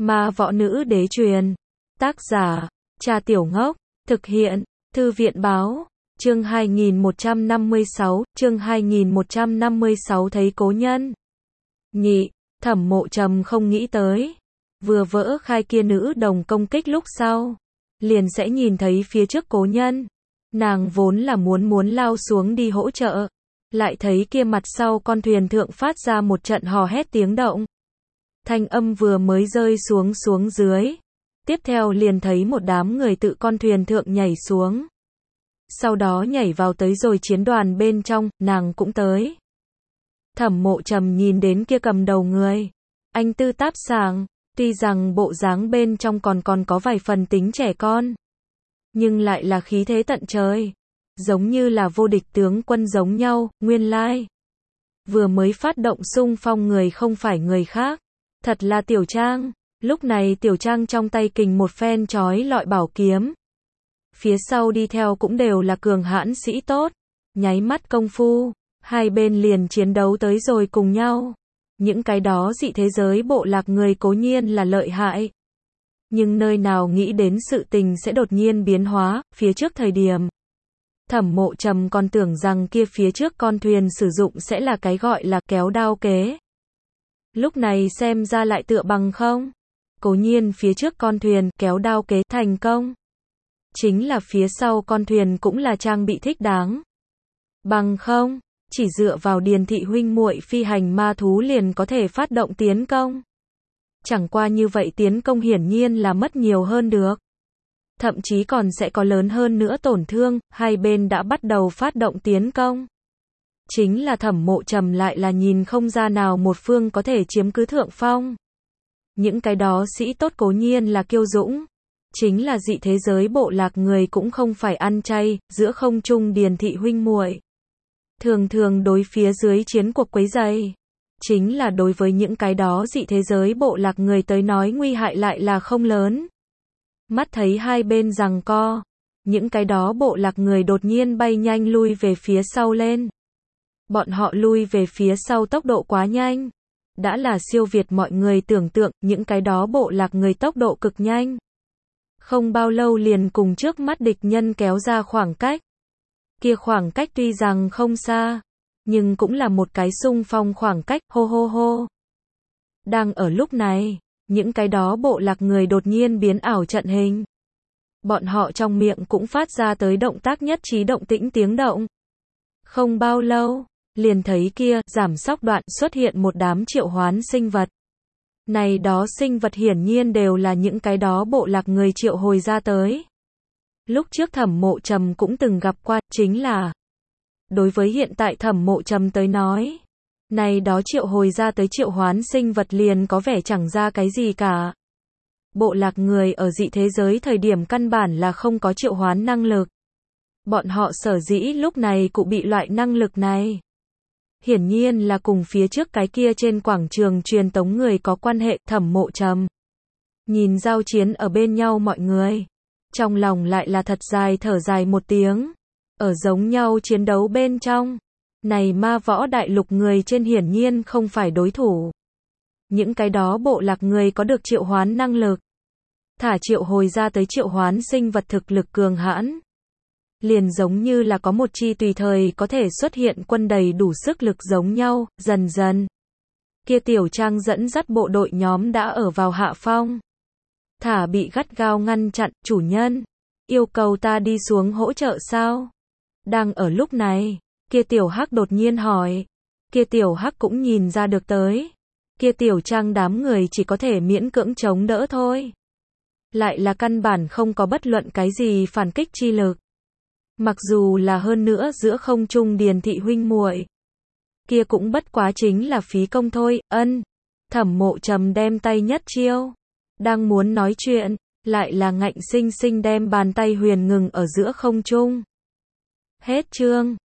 Ma võ nữ đế truyền. Tác giả, Trà Tiểu Ngốc. Thực hiện, Thư viện báo. Chương 2156, chương 2156 thấy cố nhân. Nhị, Thẩm Mộ Trầm không nghĩ tới. Vừa vỡ khai kia nữ đồng công kích lúc sau. Liền sẽ nhìn thấy phía trước cố nhân. Nàng vốn là muốn lao xuống đi hỗ trợ. Lại thấy kia mặt sau con thuyền thượng phát ra một trận hò hét tiếng động. Thanh âm vừa mới rơi xuống dưới. Tiếp theo liền thấy một đám người tự con thuyền thượng nhảy xuống. Sau đó nhảy vào tới rồi chiến đoàn bên trong, nàng cũng tới. Thẩm Mộ Trầm nhìn đến kia cầm đầu người. Anh tư táp sảng, tuy rằng bộ dáng bên trong còn có vài phần tính trẻ con. Nhưng lại là khí thế tận trời. Giống như là vô địch tướng quân giống nhau, nguyên lai. Vừa mới phát động xung phong người không phải người khác. Thật là Tiểu Trang. Lúc này Tiểu Trang trong tay kình một phen chói lọi bảo kiếm. Phía sau đi theo cũng đều là cường hãn sĩ tốt. Nháy mắt công phu, hai bên liền chiến đấu tới rồi cùng nhau. Những cái đó dị thế giới bộ lạc người cố nhiên là lợi hại. Nhưng nơi nào nghĩ đến sự tình sẽ đột nhiên biến hóa, phía trước thời điểm. Thẩm Mộ Trầm còn tưởng rằng kia phía trước con thuyền sử dụng sẽ là cái gọi là kéo đao kế. Lúc này xem ra lại tựa bằng không. Cố nhiên phía trước con thuyền kéo đao kế thành công. Chính là phía sau con thuyền cũng là trang bị thích đáng. Bằng không, chỉ dựa vào Điền thị huynh muội phi hành ma thú liền có thể phát động tiến công. Chẳng qua như vậy tiến công hiển nhiên là mất nhiều hơn được. Thậm chí còn sẽ có lớn hơn nữa tổn thương, hai bên đã bắt đầu phát động tiến công. Chính là Thẩm Mộ Trầm lại là nhìn không ra nào một phương có thể chiếm cứ thượng phong. Những cái đó sĩ tốt cố nhiên là kiêu dũng. Chính là dị thế giới bộ lạc người cũng không phải ăn chay, giữa không trung Điền thị huynh muội. Thường đối phía dưới chiến cuộc quấy rầy. Chính là đối với những cái đó dị thế giới bộ lạc người tới nói nguy hại lại là không lớn. Mắt thấy hai bên giằng co. Những cái đó bộ lạc người đột nhiên bay nhanh lui về phía sau lên. Bọn họ lui về phía sau tốc độ quá nhanh. Đã là siêu việt mọi người tưởng tượng, những cái đó bộ lạc người tốc độ cực nhanh. Không bao lâu liền cùng trước mắt địch nhân kéo ra khoảng cách. Kia khoảng cách tuy rằng không xa, nhưng cũng là một cái xung phong khoảng cách, hô hô hô. Đang ở lúc này, những cái đó bộ lạc người đột nhiên biến ảo trận hình. Bọn họ trong miệng cũng phát ra tới động tác nhất trí động tĩnh tiếng động. Không bao lâu, liền thấy kia, giảm sóc đoạn xuất hiện một đám triệu hoán sinh vật. Này đó sinh vật hiển nhiên đều là những cái đó bộ lạc người triệu hồi ra tới. Lúc trước Thẩm Mộ Trầm cũng từng gặp qua, chính là đối với hiện tại Thẩm Mộ Trầm tới nói, này đó triệu hồi ra tới triệu hoán sinh vật liền có vẻ chẳng ra cái gì cả. Bộ lạc người ở dị thế giới thời điểm căn bản là không có triệu hoán năng lực. Bọn họ sở dĩ lúc này cũng bị loại năng lực này. Hiển nhiên là cùng phía trước cái kia trên quảng trường truyền tống người có quan hệ. Thẩm Mộ Trầm nhìn giao chiến ở bên nhau mọi người, trong lòng lại là thật dài thở dài một tiếng. Ở giống nhau chiến đấu bên trong, này ma võ đại lục người trên hiển nhiên không phải đối thủ. Những cái đó bộ lạc người có được triệu hoán năng lực. Thả triệu hồi ra tới triệu hoán sinh vật thực lực cường hãn. Liền giống như là có một chi tùy thời có thể xuất hiện quân đầy đủ sức lực giống nhau, dần dần. Kia Tiểu Trang dẫn dắt bộ đội nhóm đã ở vào hạ phong. Thả bị gắt gao ngăn chặn, chủ nhân. Yêu cầu ta đi xuống hỗ trợ sao? Đang ở lúc này, kia Tiểu Hắc đột nhiên hỏi. Kia Tiểu Hắc cũng nhìn ra được tới. Kia Tiểu Trang đám người chỉ có thể miễn cưỡng chống đỡ thôi. Lại là căn bản không có bất luận cái gì phản kích chi lực. Mặc dù là hơn nữa giữa không trung Điền thị huynh muội, kia cũng bất quá chính là phí công thôi. Thẩm Mộ Trầm đem tay nhất chiêu, đang muốn nói chuyện, lại là ngạnh sinh sinh đem bàn tay huyền ngừng ở giữa không trung. Hết chương.